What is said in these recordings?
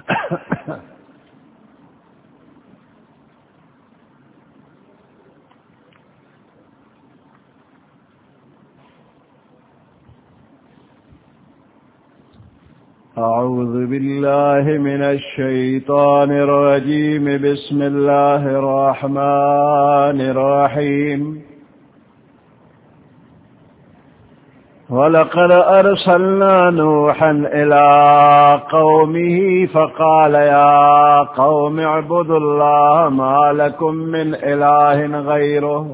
أعوذ بالله من الشيطان الرجيم بسم الله الرحمن الرحيم ولقد أرسلنا نوحا إلى قومه فقال يا قوم اعبدوا الله ما لكم من إله غيره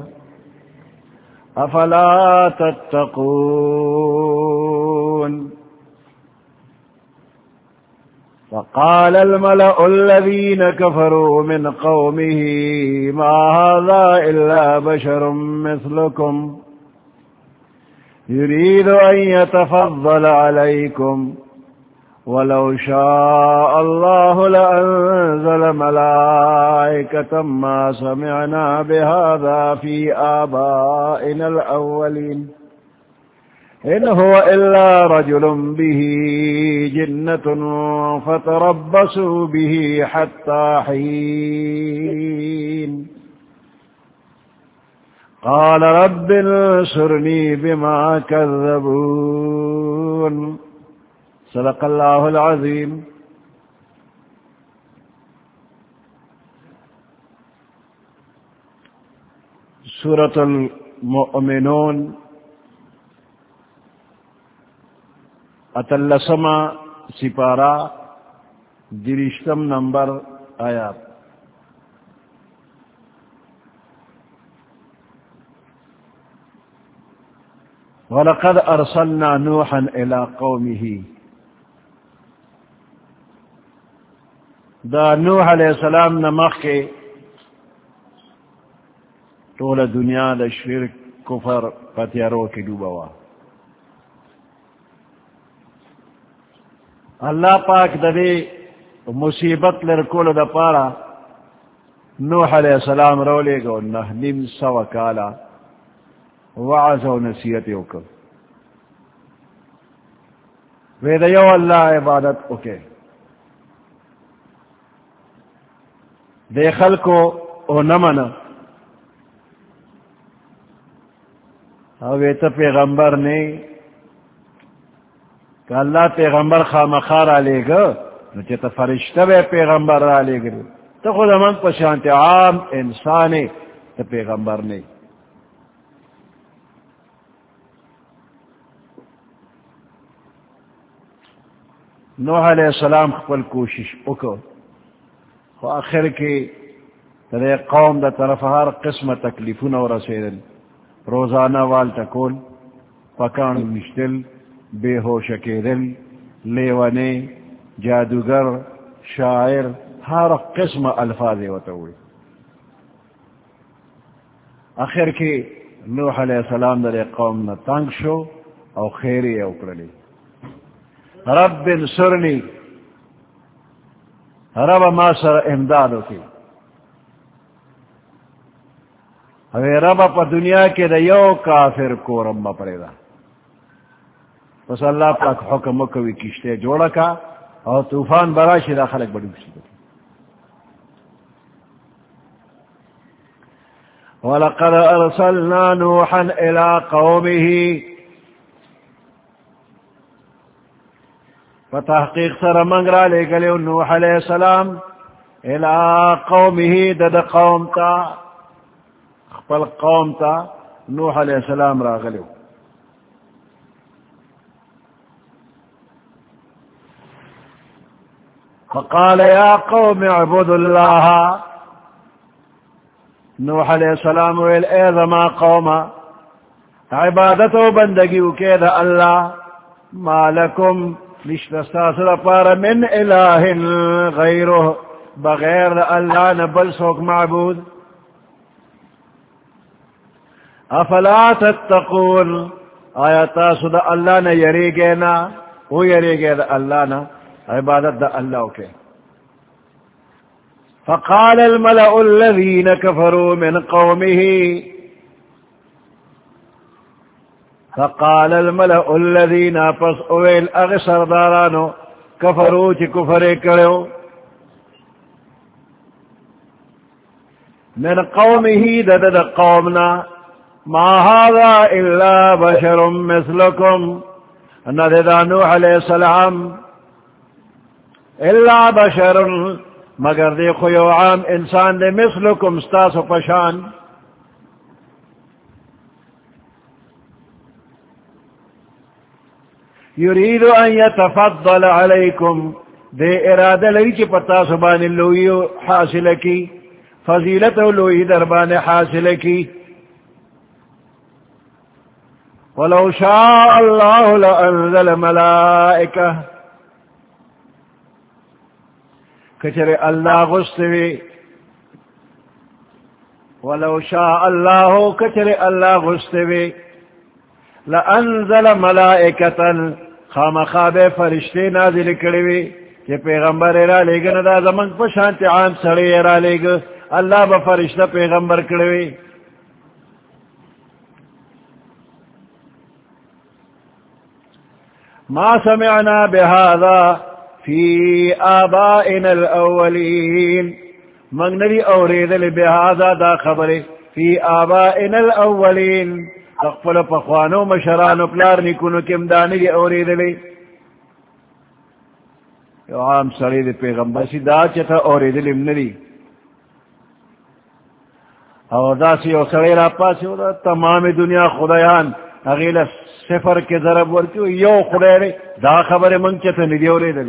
أفلا تتقون فقال الملأ الذين كفروا من قومه ما هذا إلا بشر مثلكم يريد أن يتفضل عليكم ولو شاء الله لأنزل ملائكة ما سمعنا بهذا في آبائنا الأولين إن هو إلا رجل به جنة فتربصوا به حتى حين قال رب انصرني بما كذبون صدق الله العظيم. سورة المؤمنون اتلسما سپارہ درشتم نمبر آیات. وَلَقَدْ أَرْسَلْنَا نُوحًا إِلَىٰ قَوْمِهِ. دا نوح علیہ السلام نمخ کے طول دنیا دا شرک کفر پتیارو کی ڈوبوا. اللہ پاک دے مصیبت لرکول دا پارا نوح علیہ السلام رولے گو نیم سو کالا وعظ و نصیحت اوکر وید یو اللہ عبادت اوکے دے خلقو او نمن اویتا پیغمبر نے کہ اللہ پیغمبر خامخار آلے گا نو چیتا فرشتہ بے پیغمبر آلے گا تو خود من پشانت عام انسانے تو پیغمبر نے. نوح علیہ السلام خپل کوشش اکو خو آخر کی ترے قوم دا طرف ہر قسم تکلیفون اور رسیدل روزانہ وال تکول پکان مشتل بے ہوش کیدل لیوانے جادوگر شاعر ہر قسم الفاظ وتوی. آخر کی نوح علیہ السلام در قوم نہ تنگ شو او خیری اوکرلی رب انصرنی رب ما سر امداد ہوتی. اوے رب پا دنیا کے دا یو کافر کو رمبا پڑے دا بس اللہ پاک حکم کوئی کشتے جوڑا کا اور طوفان براشی دا خلق بڑی مصیبت. وَلَقَدْ أَرْسَلْنَا نُوحًا إِلَىٰ قَوْمِهِ فتحقیق سر منگرا لے گلے نوح علیہ السلام الى قومه دد قوم تا خپل قوم تا نوح علیہ السلام را گلے. فقال یا قوم اعبدوا اللہ نوح علیہ السلام ویل اے زما قوم عبادت و بندگی وکید اللہ ما لکم نشتستاسر پار من الہ غیرہ بغیر اللہ نبل سوک معبود افلا تتقون آیا تاسو دا اللہ نا یری گینا وہ یری گے دا اللہ نا عبادت دا اللہ کے. فقال الملأ الذين كفروا من قومه فقال الملأ الذين پس اویل اغسر دارانو کفرو چی کفر کرو من قومه دد قومنا ما هذا الا بشر مثلكم ندد نوح علیہ السلام الا بشر مگر دی خیو عام انسان دے مثلکم ستاسو پشان یرید ان یتفضل علیکم دے ارادہ لئی چی پتا سبان اللوی حاصل کی فضیلت اللوی دربان حاصل کی ولو شاء اللہ لانزل ملائکہ کچر اللہ غستوی ولو شاء اللہ کچر اللہ غستوی لانزل ملائکتا خام خواب فرشتے نازل کروی کہ پیغمبر را لے گا ندا زمان پشانت عام سڑی را لے گا اللہ با فرشتہ پیغمبر کروی ما سمعنا بهذا في آبائنا الأولين مغنری اوریدل بهذا دا خبر في آبائنا الأولين اقفل پخوانو مشرانو پلار نکنو کم دانی اوریدلی یو عام سڑی دی پیغمبر سی دا چتا اوریدلی منری او دا سی او سڑی را پاسی دا تمام دنیا خدایان اغیل صفر کے ضرب ورکیو یو خدای دا خبر من چتا ندی اوریدلی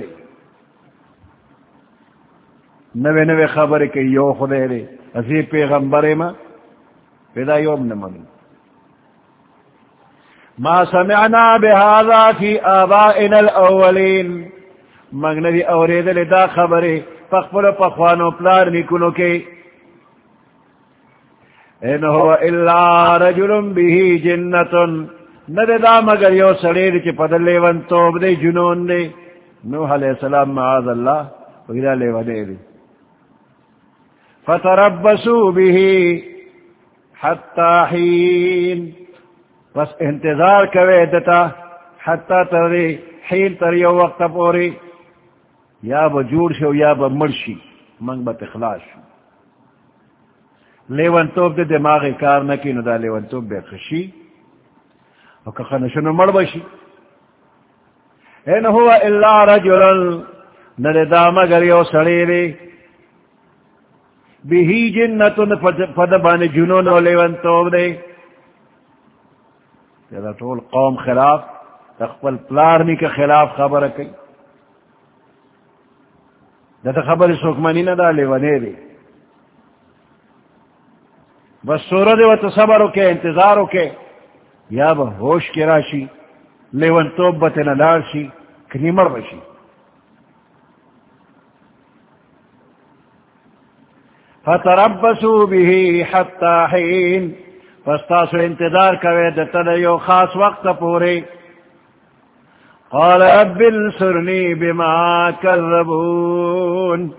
نوے نوے خبر کے یو خدای اسی پیغمبر ما پیدا یوم نمانی ما سمعنا بهذا في آبائنا الأولين مغنبی اوریدل دا خبری فقبل پخوانو پلار نکنو کے ان هو الا رجل به جنة ند دا مگر یو سڑیر چی پدل لیون توب دے جنون دے نوح علیہ السلام معاذ اللہ وگرہ لیون دے فتربسوا به حتی حین بس انتظار کوے دتا حتی تری حین تریو وقت پوری یا با جوڑ شو یا با مرشی منگ با تخلاص شو لیون توب دے دماغی کار نکی نو دا لیون توب بے خشی او که خنشنو مر بشی ان هو الا رجلن ند دا مگر یو سڑیری بیہی جنتن فدبان جنون و لیون توب دے دا طول قوم خلاف تقبل پلارنی کے خلاف خبر کئی دا خبر سکمانی ندا لیونے دے بس سورد و تصبرو کے انتظارو کے یا با ہوش کی راشی لیون توب بتنا لارشی کنی مر بشی فتربسوا به حتی حین فاستاسو انتظار کوئے دتا یو خاص وقت پورے قال رب انصرنی بما کذبون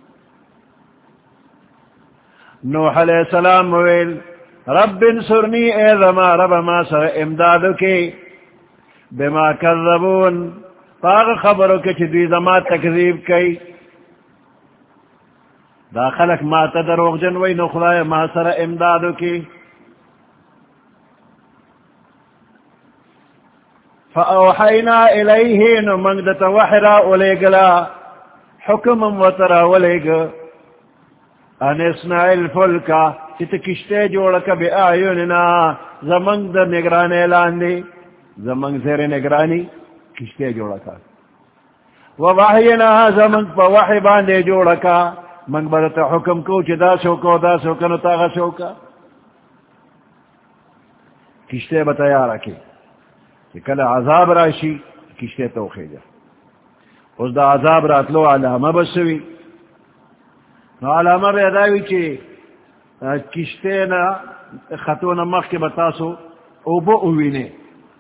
نوح علیہ السلام ویل رب انصرنی اے زما رب ما سر امدادو کی بما کذبون پاگ خبرو کے چھ دی زما تکذیب کی دا خلق ما تدروغ جنوی نخلائے ما سر امدادو کی فأوحينا إليه نمنگدت وحرا وليقلا حكما وترا وليق أن اصنع الفلك تتكشتي جولك بأعيننا زمنگ در نگراني لاندي زمنگ زیر نگراني کشتي جولك ووحينا زمنگ پا وحي باندي جولك منگ بدت حکم کو چی دا سوکو دا سوکنو تاغا سوکا کشتي بتایا رکھے کل عذاب راشی کشتے توخی جا اس دا عذاب راتلو علامہ بسوی نو علامہ بیداوی چی کشتے نا خطونا مخ کے بتاسو اوبو اوینے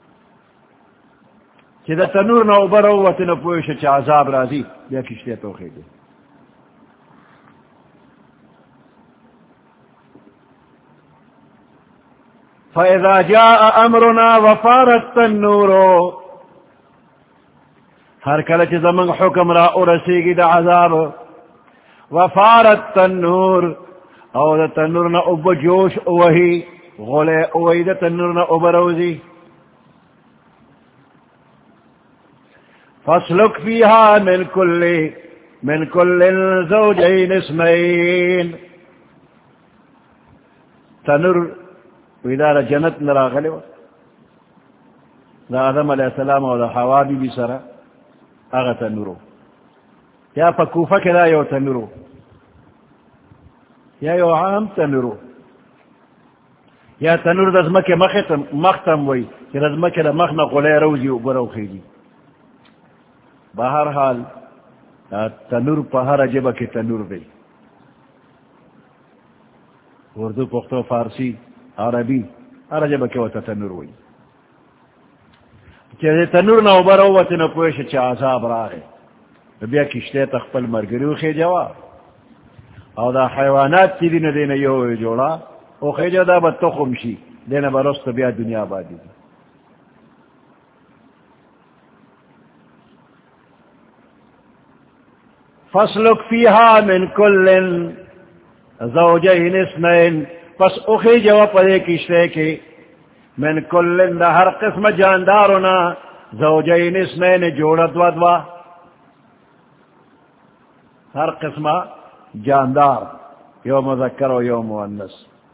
چی دا تنور نا اوبر اووتی نا پویش چی عذاب رازی یا کشتے توخی جا فَإِذَا جَاءَ أَمْرُنَا وَفَارَتَ النُّورُ ہر کلچ زمن حکم را ارسیگی دا عذاب وفارت النور او دا تنورنا اوب جوش اوہی غلے اوہی دا تنورنا اوب روزی فاسلک فیہا من کل زوجین اسمین تنور ویدار جنت نراغلے دا آدم علیہ السلام و دا حوا بی بی سرا اغا تنورو یا پا کوفہ کے دا یو تنورو یا یو عام تنورو یا تنور دزمک مختم وی کہ دزمک دا مخنا غلے روزی و برو خیجی بہر حال تنور پہر عجبہ کی تنور دی اردو پختو فارسی عربی ہر عجبہ کی وطا تنور ہوئی چیزے تنور نہ اوبر ہوتی نہ پویش چا عذاب راہے بیا کشتے تخپل مرگریو خی جوا او دا حیوانات تی دین دین یو جوڑا او خی جوا دا بد تخمشی دین برست بیا دنیا بادی دی فاسلک فیہا من کل زوجین اثنین پس اخی جوا پدے کشتے کی من کل دا ہر قسم جاندارنا زوجین اثنین جوڑا دوا دوا ہر قسم جاندار یو مذکر و یو مؤنث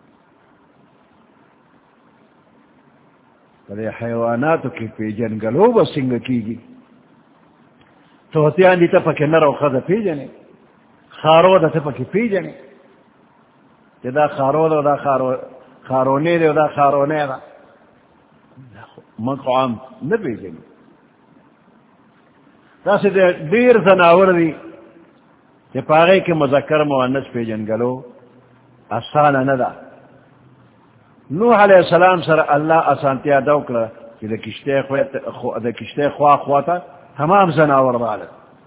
پدے حیواناتو کی پی جنگلو بسنگ کی گی توتیان دیتا پاکی نر و خد پی جنے خارو دا تا پاکی پی جنے دا خارو دا خارونے دا خارونے دا من قوام نبی جنے دا سے دیر زناور دی کہ پاگئی کے مذکر مؤنث پی جنگلو آسانا ندا نوح علیہ السلام سر اللہ آسانتیا دوکلا کہ دا کشتے خواتا تمام زناور رالت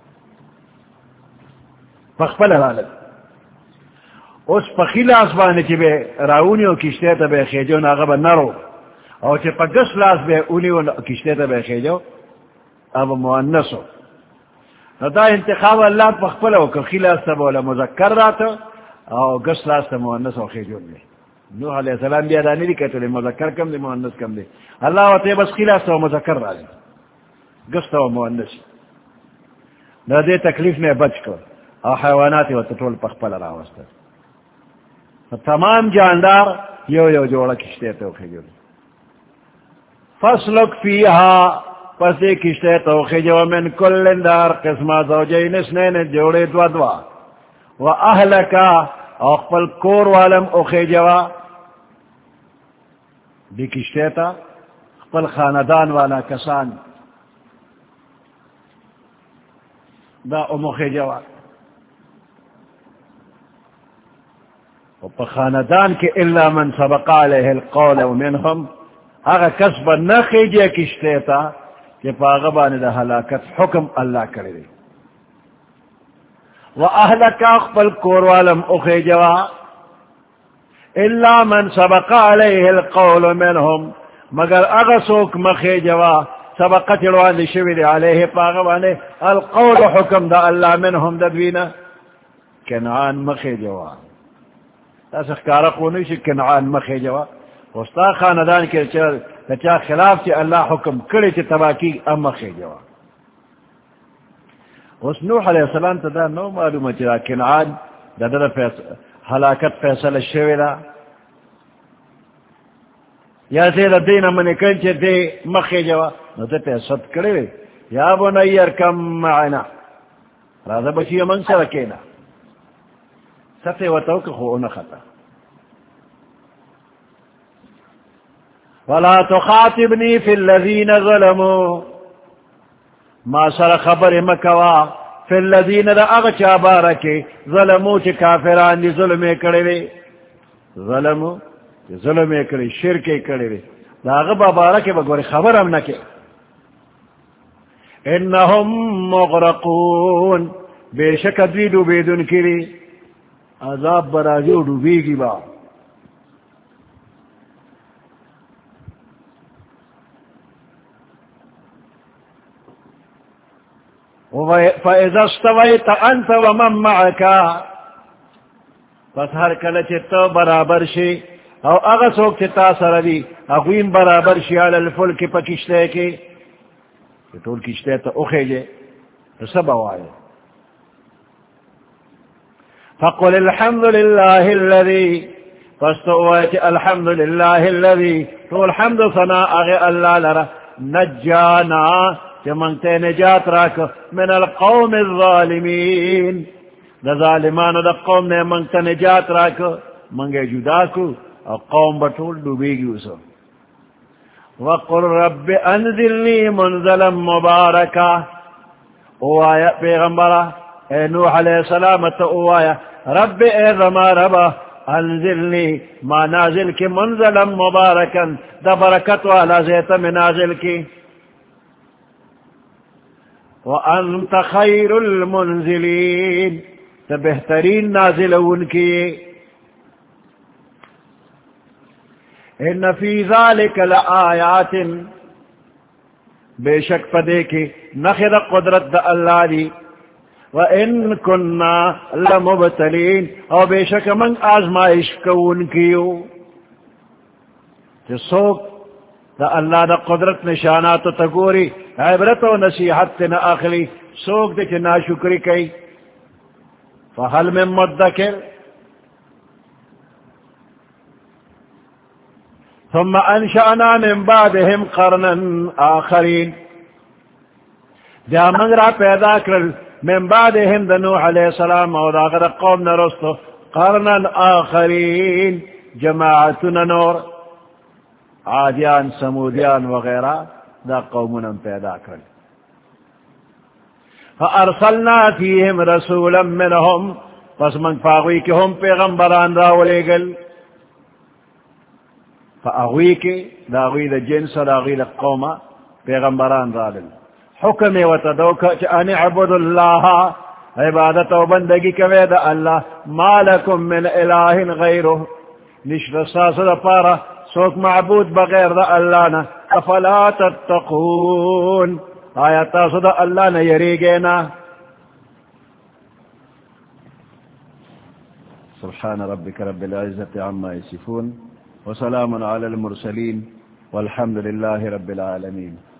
پخپل رالت اس پخیل آسبانی چی بے راونیو کشتے تا بے خیجو ناغب نرو او چی پا گس لاس بے اونیو کشتے تا بے خیجو اب مؤنثو دا انتخاب اللہ پخپلو کہ خیل آستا بولا مذکر راتا او گس لاس تا مؤنث او خیجو لے نوح علیہ السلام بیا دانی دی کہتو لے مذکر کم دے مؤنث کم دے اللہ و تے بس خیل آستا و مذکر را لے گستا و مؤنث نہ دے تکلیف میں بچ کر اور حیوانات و تطول پخپل راوستا تمام جاندار یو جوڑا کشتے توخی جو فاسلک فیہا پس دے کشتے توخی جو من کل اندار قسمہ زوجین اثنین جوڑے دوا دوا و اہلکا اقبل کور والم اخی جوا دی کشتے تا اقبل خاندان والا کسان دا امخی جوا و پا خاندان کے الا من سبق علیہ القول منہم اگا کسب نخی جے کشتے تا کہ پا غبان دا حلاکت حکم اللہ کرے دے و اہلکا اقبل کوروالم اخی جوا الا من سبق علیہ القول منہم مگر اگا سوک مخی جوا سبقت الوان شوید علیہ پاغوانے القول حکم دا اللہ منہم ددوینا کنعان مخی جوا تاسخ کارقونی شی کنعان مخی جوا وستا خاندان کے چا خلاف چی اللہ حکم کڑی چی تباکی ام مخی جوا اس نوح علیہ السلام تا دا نو معلوم چی کنعان دا دا حلاکت فیصل شویدہ یا زید دین من کن چی دے مخی جوا نو تے پیسد کرے یا بنی ارکم معنا رازا بچی من سرکینا سفے و توک خون خطا ولا تخاطبنی فی الذین ظلموا ما سر خبر مکوا فی الذین دا اغچا بارکی ظلموا چی کافران دی ظلمے کرے ظلموا ظلمے کرے شرکے کرے دا اغبا بارکی بگوری خبر ہم نکے انہم مغرقون بے شک دوی ڈوبیدن کری عذاب برازو ڈوبیگی با فَإِذَا اسْتَوَيْتَ أَنْتَ وَمَن مَّعَكَ پس ہر کلچ تو برابر شی او اغا سوک چتا سردی اغویم برابر شی علی الفلک پا کشتے کی طول کشتے تو اخے جے تو سب آوائے فقل الحمد للہ الذی پس تو اوائے الحمد للہ الذی تو الحمد ثنا اغی اللہ لرا نجانا کہ منگتے نجات راک من القوم الظالمین دا ظالمان دا قوم نے منگتا نجات راک منگے جدا کو اور قوم بطول ڈوبے گی اسو وقل رب انزلنی منزلا مبارکا او آیا پیغمبرہ اے نوح علیہ السلام تو او آیا رب اے رما ربا انزلنی ما نازل کی منزلا مبارکا دا برکت والا زیت میں نازل کی وانت خیر المنزلین تا بہترین نازل ان کی ان فی ذالک لآیات بے شک پدے کی نخد قدرت دا اللہ دی وَإِن كُنَّا لَمُبْتَلِينَ او بے شک من آزمائش کون کیو سوک دا اللہ دا قدرت نشانات تگوری عبرت و نصیحت نا اخلی سوک دے چی ناشکری کئی فَهَلْ مِن مُدَّكِرْ ثم انشأنا من بعدهم قرنا آخرین جا من را پیدا کرل من بعدهم دا نوح علیہ السلام او دا غد قوم نرستو قرنا آخرین جماعتنا نور عادیان سمودیان وغیرہ دا قومنا پیدا کرل فارسلنا فیہم رسولا منہم پس من فاغوی کی ہم پیغمبران راولے گل فاغوی کی داغوی دا جنس داغوی دا قوم پیغمبران رالل حکم وتدوکا ان اعبد اللہ عبادت و بندگی کوے دا اللہ ما لکم من الہ غیرہ نشر ساس دا پارا سوک معبود بغیر دا اللہ نا افلا تتقون آیتا صدا اللہ نا یریگینا سبحان ربك رب العزة عما يصفون وسلام على المرسلين والحمد لله رب العالمين